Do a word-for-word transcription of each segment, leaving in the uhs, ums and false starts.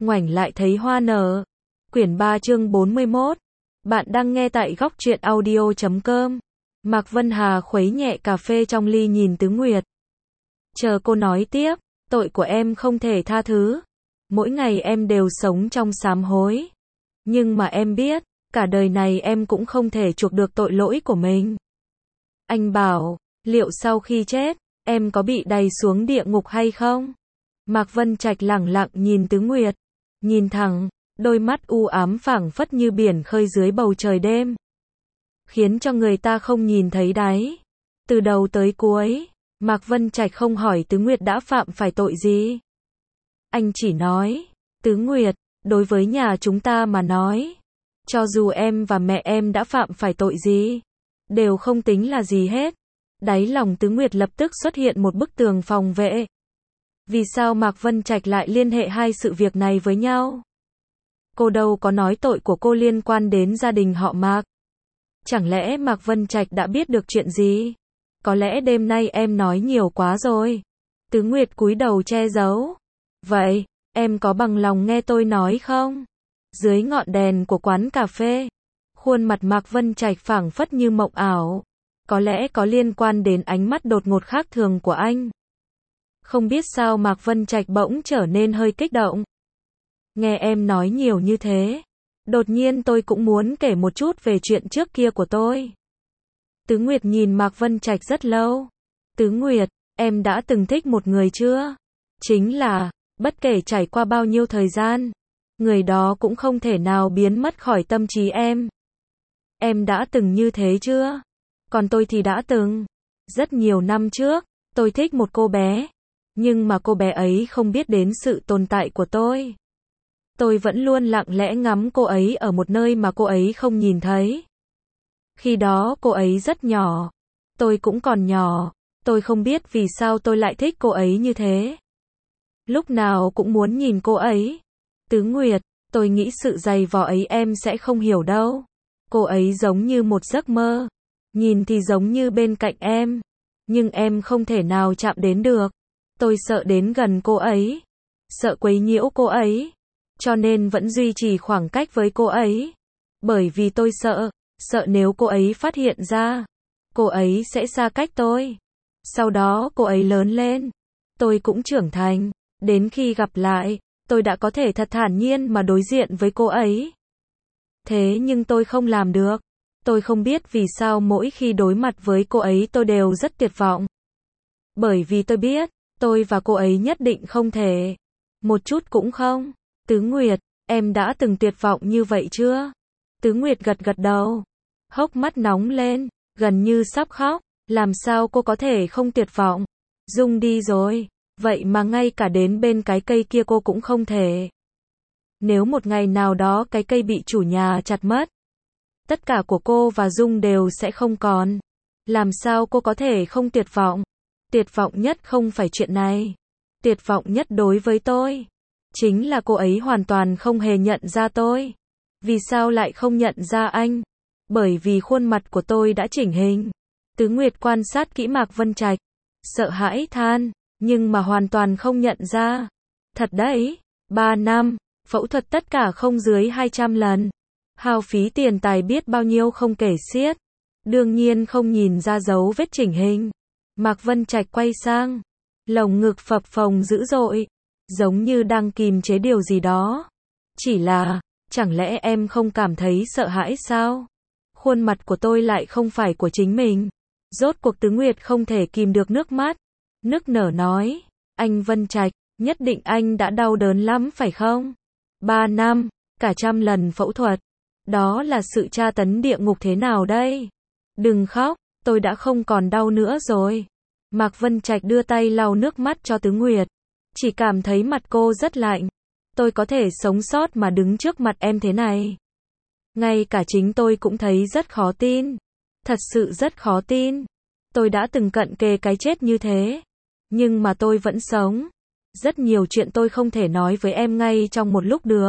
ngoảnh lại thấy hoa nở. Quyển ba chương bốn mươi mốt. Bạn đang nghe tại góc truyện audio chấm com. Mạc Vân Hà khuấy nhẹ cà phê trong ly nhìn Tứ Nguyệt. Chờ cô nói tiếp, tội của em không thể tha thứ. Mỗi ngày em đều sống trong sám hối. Nhưng mà em biết, cả đời này em cũng không thể chuộc được tội lỗi của mình. Anh bảo, liệu sau khi chết, em có bị đày xuống địa ngục hay không? Mạc Vân Trạch lẳng lặng nhìn Tứ Nguyệt, nhìn thẳng, đôi mắt u ám phảng phất như biển khơi dưới bầu trời đêm, khiến cho người ta không nhìn thấy đáy. Từ đầu tới cuối, Mạc Vân Trạch không hỏi Tứ Nguyệt đã phạm phải tội gì. Anh chỉ nói, Tứ Nguyệt, đối với nhà chúng ta mà nói, cho dù em và mẹ em đã phạm phải tội gì, đều không tính là gì hết. Đáy lòng Tứ Nguyệt lập tức xuất hiện một bức tường phòng vệ. Vì sao Mạc Vân Trạch lại liên hệ hai sự việc này với nhau? Cô đâu có nói tội của cô liên quan đến gia đình họ Mạc. Chẳng lẽ Mạc Vân Trạch đã biết được chuyện gì? Có lẽ đêm nay em nói nhiều quá rồi. Tứ Nguyệt cúi đầu che giấu. Vậy, em có bằng lòng nghe tôi nói không? Dưới ngọn đèn của quán cà phê, khuôn mặt Mạc Vân Trạch phảng phất như mộng ảo. Có lẽ có liên quan đến ánh mắt đột ngột khác thường của anh. Không biết sao Mạc Vân Trạch bỗng trở nên hơi kích động. Nghe em nói nhiều như thế, đột nhiên tôi cũng muốn kể một chút về chuyện trước kia của tôi. Tứ Nguyệt nhìn Mạc Vân Trạch rất lâu. Tứ Nguyệt, em đã từng thích một người chưa? Chính là, bất kể trải qua bao nhiêu thời gian, người đó cũng không thể nào biến mất khỏi tâm trí em. Em đã từng như thế chưa? Còn tôi thì đã từng. Rất nhiều năm trước, tôi thích một cô bé. Nhưng mà cô bé ấy không biết đến sự tồn tại của tôi. Tôi vẫn luôn lặng lẽ ngắm cô ấy ở một nơi mà cô ấy không nhìn thấy. Khi đó cô ấy rất nhỏ. Tôi cũng còn nhỏ. Tôi không biết vì sao tôi lại thích cô ấy như thế. Lúc nào cũng muốn nhìn cô ấy. Tứ Nguyệt, tôi nghĩ sự dày vò ấy em sẽ không hiểu đâu. Cô ấy giống như một giấc mơ. Nhìn thì giống như bên cạnh em. Nhưng em không thể nào chạm đến được. Tôi sợ đến gần cô ấy. Sợ quấy nhiễu cô ấy. Cho nên vẫn duy trì khoảng cách với cô ấy. Bởi vì tôi sợ. Sợ nếu cô ấy phát hiện ra, cô ấy sẽ xa cách tôi. Sau đó cô ấy lớn lên. Tôi cũng trưởng thành. Đến khi gặp lại, tôi đã có thể thật thản nhiên mà đối diện với cô ấy. Thế nhưng tôi không làm được. Tôi không biết vì sao mỗi khi đối mặt với cô ấy tôi đều rất tuyệt vọng. Bởi vì tôi biết, tôi và cô ấy nhất định không thể. Một chút cũng không. Tứ Nguyệt, em đã từng tuyệt vọng như vậy chưa? Tứ Nguyệt gật gật đầu. Hốc mắt nóng lên, gần như sắp khóc. Làm sao cô có thể không tuyệt vọng? Dung đi rồi. Vậy mà ngay cả đến bên cái cây kia cô cũng không thể. Nếu một ngày nào đó cái cây bị chủ nhà chặt mất, tất cả của cô và Dung đều sẽ không còn. Làm sao cô có thể không tuyệt vọng? Tuyệt vọng nhất không phải chuyện này. Tuyệt vọng nhất đối với tôi chính là cô ấy hoàn toàn không hề nhận ra tôi. Vì sao lại không nhận ra anh? Bởi vì khuôn mặt của tôi đã chỉnh hình. Tứ Nguyệt quan sát kỹ Mạc Vân Trạch, sợ hãi than, nhưng mà hoàn toàn không nhận ra. Thật đấy, ba năm, phẫu thuật tất cả không dưới hai trăm lần. Hao phí tiền tài biết bao nhiêu không kể xiết. Đương nhiên không nhìn ra dấu vết chỉnh hình. Mạc Vân Trạch quay sang, lồng ngực phập phồng dữ dội, giống như đang kìm chế điều gì đó. Chỉ là, chẳng lẽ em không cảm thấy sợ hãi sao? Khuôn mặt của tôi lại không phải của chính mình. Rốt cuộc Tứ Nguyệt không thể kìm được nước mắt. Nức nở nói, anh Vân Trạch, nhất định anh đã đau đớn lắm phải không? Ba năm, cả trăm lần phẫu thuật. Đó là sự tra tấn địa ngục thế nào đây? Đừng khóc, tôi đã không còn đau nữa rồi. Mạc Vân Trạch đưa tay lau nước mắt cho Tứ Nguyệt. Chỉ cảm thấy mặt cô rất lạnh. Tôi có thể sống sót mà đứng trước mặt em thế này. Ngay cả chính tôi cũng thấy rất khó tin. Thật sự rất khó tin. Tôi đã từng cận kề cái chết như thế. Nhưng mà tôi vẫn sống. Rất nhiều chuyện tôi không thể nói với em ngay trong một lúc được.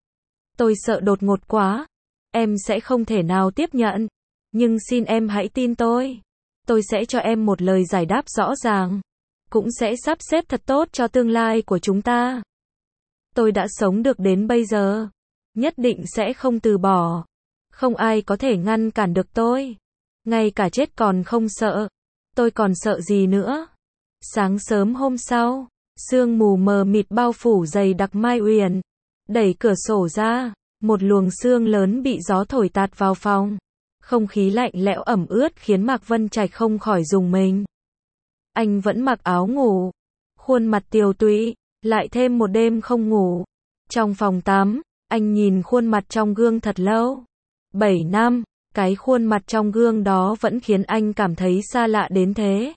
Tôi sợ đột ngột quá. Em sẽ không thể nào tiếp nhận. Nhưng xin em hãy tin tôi. Tôi sẽ cho em một lời giải đáp rõ ràng. Cũng sẽ sắp xếp thật tốt cho tương lai của chúng ta. Tôi đã sống được đến bây giờ, nhất định sẽ không từ bỏ. Không ai có thể ngăn cản được tôi. Ngay cả chết còn không sợ. Tôi còn sợ gì nữa? Sáng sớm hôm sau, sương mù mờ mịt bao phủ dày đặc Mai Uyển. Đẩy cửa sổ ra, một luồng sương lớn bị gió thổi tạt vào phòng. Không khí lạnh lẽo ẩm ướt khiến Mạc Vân Trạch không khỏi rùng mình. Anh vẫn mặc áo ngủ, khuôn mặt tiều tụy, lại thêm một đêm không ngủ. Trong phòng tắm, anh nhìn khuôn mặt trong gương thật lâu. Bảy năm, cái khuôn mặt trong gương đó vẫn khiến anh cảm thấy xa lạ đến thế.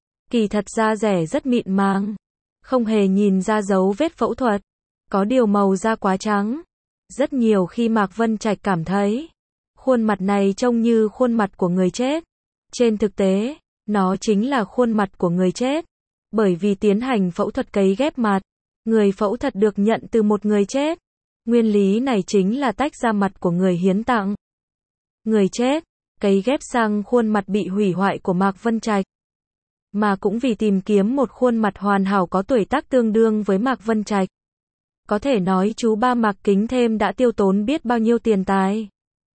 Kỳ thật da dẻ rất mịn màng, không hề nhìn ra dấu vết phẫu thuật. Có điều màu da quá trắng. Rất nhiều khi Mạc Vân Trạch cảm thấy, khuôn mặt này trông như khuôn mặt của người chết. Trên thực tế, nó chính là khuôn mặt của người chết. Bởi vì tiến hành phẫu thuật cấy ghép mặt, người phẫu thuật được nhận từ một người chết. Nguyên lý này chính là tách ra mặt của người hiến tặng. Người chết, cấy ghép sang khuôn mặt bị hủy hoại của Mạc Vân Trạch. Mà cũng vì tìm kiếm một khuôn mặt hoàn hảo có tuổi tác tương đương với Mạc Vân Trạch. Có thể nói chú ba Mạc Kính Thêm đã tiêu tốn biết bao nhiêu tiền tài.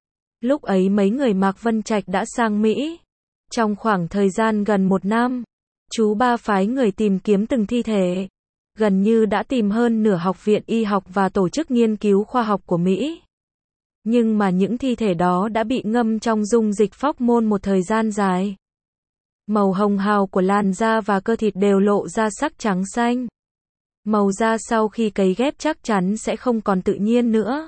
Lúc ấy mấy người Mạc Vân Trạch đã sang Mỹ. Trong khoảng thời gian gần một năm, chú ba phái người tìm kiếm từng thi thể. Gần như đã tìm hơn nửa học viện y học và tổ chức nghiên cứu khoa học của Mỹ. Nhưng mà những thi thể đó đã bị ngâm trong dung dịch phóc môn một thời gian dài. Màu hồng hào của làn da và cơ thịt đều lộ ra sắc trắng xanh. Màu da sau khi cấy ghép chắc chắn sẽ không còn tự nhiên nữa.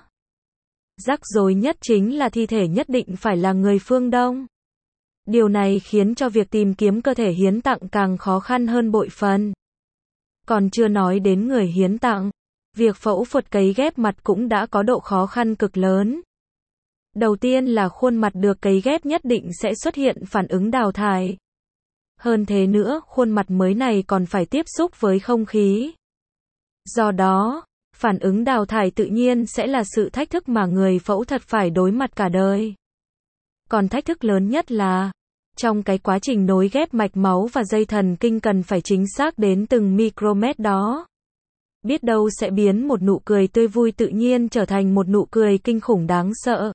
Rắc rối nhất chính là thi thể nhất định phải là người phương Đông. Điều này khiến cho việc tìm kiếm cơ thể hiến tặng càng khó khăn hơn bội phần. Còn chưa nói đến người hiến tặng, việc phẫu thuật cấy ghép mặt cũng đã có độ khó khăn cực lớn. Đầu tiên là khuôn mặt được cấy ghép nhất định sẽ xuất hiện phản ứng đào thải. Hơn thế nữa, khuôn mặt mới này còn phải tiếp xúc với không khí. Do đó, phản ứng đào thải tự nhiên sẽ là sự thách thức mà người phẫu thuật phải đối mặt cả đời. Còn thách thức lớn nhất là, trong cái quá trình nối ghép mạch máu và dây thần kinh cần phải chính xác đến từng micromet đó. Biết đâu sẽ biến một nụ cười tươi vui tự nhiên trở thành một nụ cười kinh khủng đáng sợ.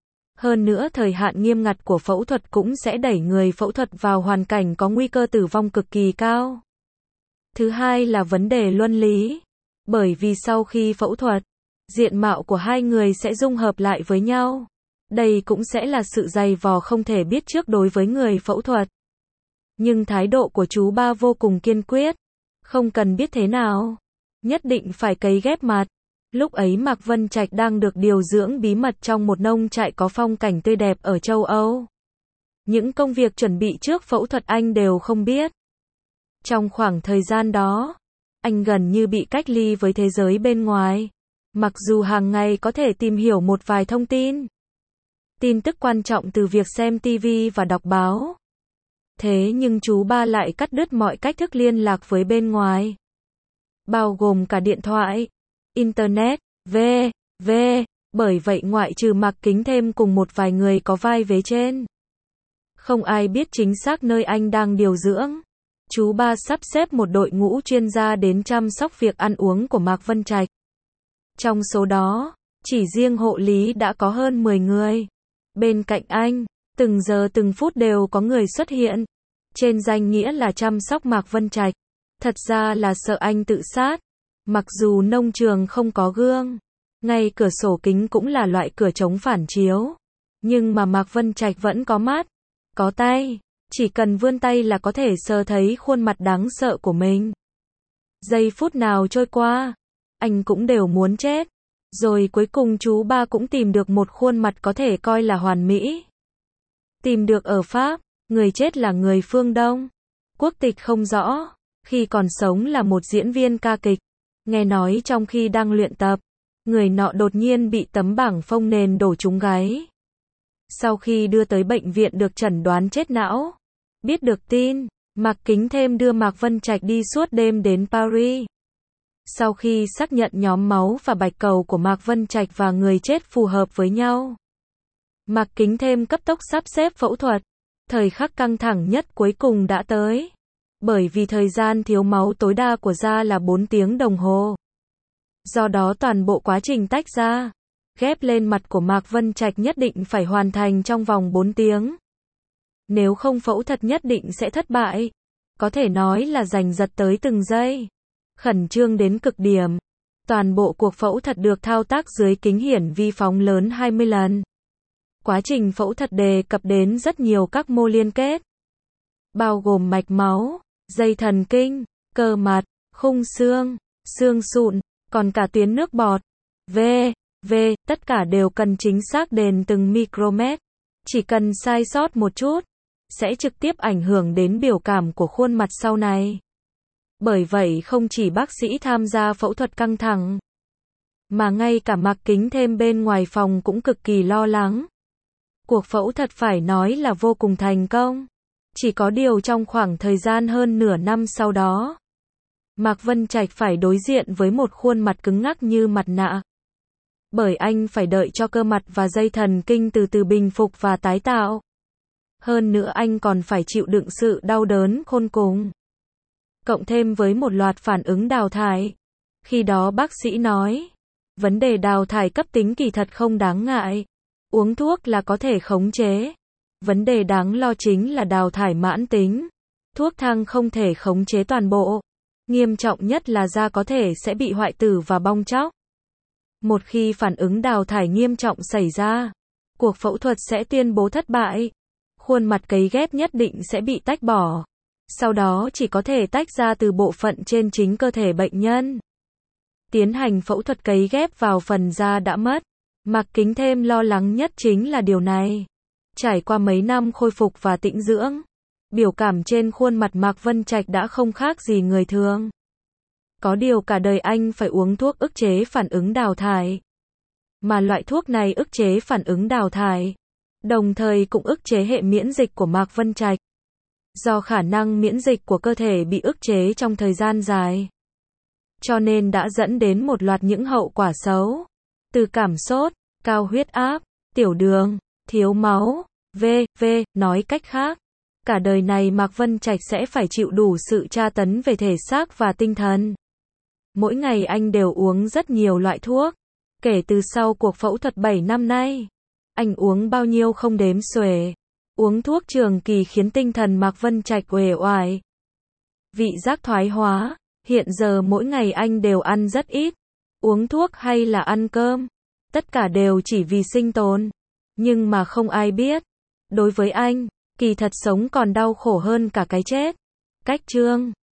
Hơn nữa thời hạn nghiêm ngặt của phẫu thuật cũng sẽ đẩy người phẫu thuật vào hoàn cảnh có nguy cơ tử vong cực kỳ cao. Thứ hai là vấn đề luân lý. Bởi vì sau khi phẫu thuật, diện mạo của hai người sẽ dung hợp lại với nhau. Đây cũng sẽ là sự dày vò không thể biết trước đối với người phẫu thuật. Nhưng thái độ của chú ba vô cùng kiên quyết. Không cần biết thế nào, nhất định phải cấy ghép mặt. Lúc ấy Mạc Vân Trạch đang được điều dưỡng bí mật trong một nông trại có phong cảnh tươi đẹp ở châu Âu. Những công việc chuẩn bị trước phẫu thuật anh đều không biết. Trong khoảng thời gian đó, anh gần như bị cách ly với thế giới bên ngoài. Mặc dù hàng ngày có thể tìm hiểu một vài thông tin. Tin tức quan trọng từ việc xem ti vi và đọc báo. Thế nhưng chú ba lại cắt đứt mọi cách thức liên lạc với bên ngoài. Bao gồm cả điện thoại, Internet, vân vân Bởi vậy ngoại trừ Mạc Kính Thêm cùng một vài người có vai vế trên, không ai biết chính xác nơi anh đang điều dưỡng. Chú ba sắp xếp một đội ngũ chuyên gia đến chăm sóc việc ăn uống của Mạc Vân Trạch. Trong số đó, chỉ riêng hộ lý đã có hơn mười người. Bên cạnh anh, từng giờ từng phút đều có người xuất hiện. Trên danh nghĩa là chăm sóc Mạc Vân Trạch, thật ra là sợ anh tự sát. Mặc dù nông trường không có gương, ngay cửa sổ kính cũng là loại cửa chống phản chiếu. Nhưng mà Mạc Vân Trạch vẫn có mắt, có tay. Chỉ cần vươn tay là có thể sờ thấy khuôn mặt đáng sợ của mình. Giây phút nào trôi qua, anh cũng đều muốn chết. Rồi cuối cùng chú ba cũng tìm được một khuôn mặt có thể coi là hoàn mỹ. Tìm được ở Pháp, người chết là người phương Đông. Quốc tịch không rõ, khi còn sống là một diễn viên ca kịch. Nghe nói trong khi đang luyện tập, người nọ đột nhiên bị tấm bảng phông nền đổ trúng gáy. Sau khi đưa tới bệnh viện được chẩn đoán chết não. Biết được tin, Mạc Kính Thêm đưa Mạc Vân Trạch đi suốt đêm đến Paris. Sau khi xác nhận nhóm máu và bạch cầu của Mạc Vân Trạch và người chết phù hợp với nhau, Mạc Kính Thêm cấp tốc sắp xếp phẫu thuật. Thời khắc căng thẳng nhất cuối cùng đã tới. Bởi vì thời gian thiếu máu tối đa của da là bốn tiếng đồng hồ. Do đó toàn bộ quá trình tách ra, ghép lên mặt của Mạc Vân Trạch nhất định phải hoàn thành trong vòng bốn tiếng. Nếu không phẫu thuật nhất định sẽ thất bại. Có thể nói là giành giật tới từng giây. Khẩn trương đến cực điểm. Toàn bộ cuộc phẫu thuật được thao tác dưới kính hiển vi phóng lớn hai mươi lần. Quá trình phẫu thuật đề cập đến rất nhiều các mô liên kết, bao gồm mạch máu, dây thần kinh, cơ mặt, khung xương, xương sụn, còn cả tuyến nước bọt. V. V. Tất cả đều cần chính xác đền từng micromet. Chỉ cần sai sót một chút, sẽ trực tiếp ảnh hưởng đến biểu cảm của khuôn mặt sau này. Bởi vậy không chỉ bác sĩ tham gia phẫu thuật căng thẳng, mà ngay cả Mạc Kính Thêm bên ngoài phòng cũng cực kỳ lo lắng. Cuộc phẫu thuật phải nói là vô cùng thành công. Chỉ có điều trong khoảng thời gian hơn nửa năm sau đó, Mạc Vân Trạch phải đối diện với một khuôn mặt cứng ngắc như mặt nạ. Bởi anh phải đợi cho cơ mặt và dây thần kinh từ từ bình phục và tái tạo. Hơn nữa anh còn phải chịu đựng sự đau đớn khôn cùng. Cộng thêm với một loạt phản ứng đào thải. Khi đó bác sĩ nói, vấn đề đào thải cấp tính kỳ thật không đáng ngại. Uống thuốc là có thể khống chế. Vấn đề đáng lo chính là đào thải mãn tính. Thuốc thang không thể khống chế toàn bộ. Nghiêm trọng nhất là da có thể sẽ bị hoại tử và bong tróc. Một khi phản ứng đào thải nghiêm trọng xảy ra, cuộc phẫu thuật sẽ tuyên bố thất bại. Khuôn mặt cấy ghép nhất định sẽ bị tách bỏ. Sau đó chỉ có thể tách ra từ bộ phận trên chính cơ thể bệnh nhân. Tiến hành phẫu thuật cấy ghép vào phần da đã mất. Mạc Kính Thêm lo lắng nhất chính là điều này. Trải qua mấy năm khôi phục và tĩnh dưỡng, biểu cảm trên khuôn mặt Mạc Vân Trạch đã không khác gì người thường. Có điều cả đời anh phải uống thuốc ức chế phản ứng đào thải. Mà loại thuốc này ức chế phản ứng đào thải, đồng thời cũng ức chế hệ miễn dịch của Mạc Vân Trạch. Do khả năng miễn dịch của cơ thể bị ức chế trong thời gian dài, cho nên đã dẫn đến một loạt những hậu quả xấu. Từ cảm sốt, cao huyết áp, tiểu đường, thiếu máu, vân vân Nói cách khác, cả đời này Mạc Vân Trạch sẽ phải chịu đủ sự tra tấn về thể xác và tinh thần. Mỗi ngày anh đều uống rất nhiều loại thuốc. Kể từ sau cuộc phẫu thuật bảy năm nay, anh uống bao nhiêu không đếm xuể. Uống thuốc trường kỳ khiến tinh thần Mạc Vân Trạch uể oải. Vị giác thoái hóa, hiện giờ mỗi ngày anh đều ăn rất ít. Uống thuốc hay là ăn cơm, tất cả đều chỉ vì sinh tồn. Nhưng mà không ai biết, đối với anh, kỳ thật sống còn đau khổ hơn cả cái chết. Cách chương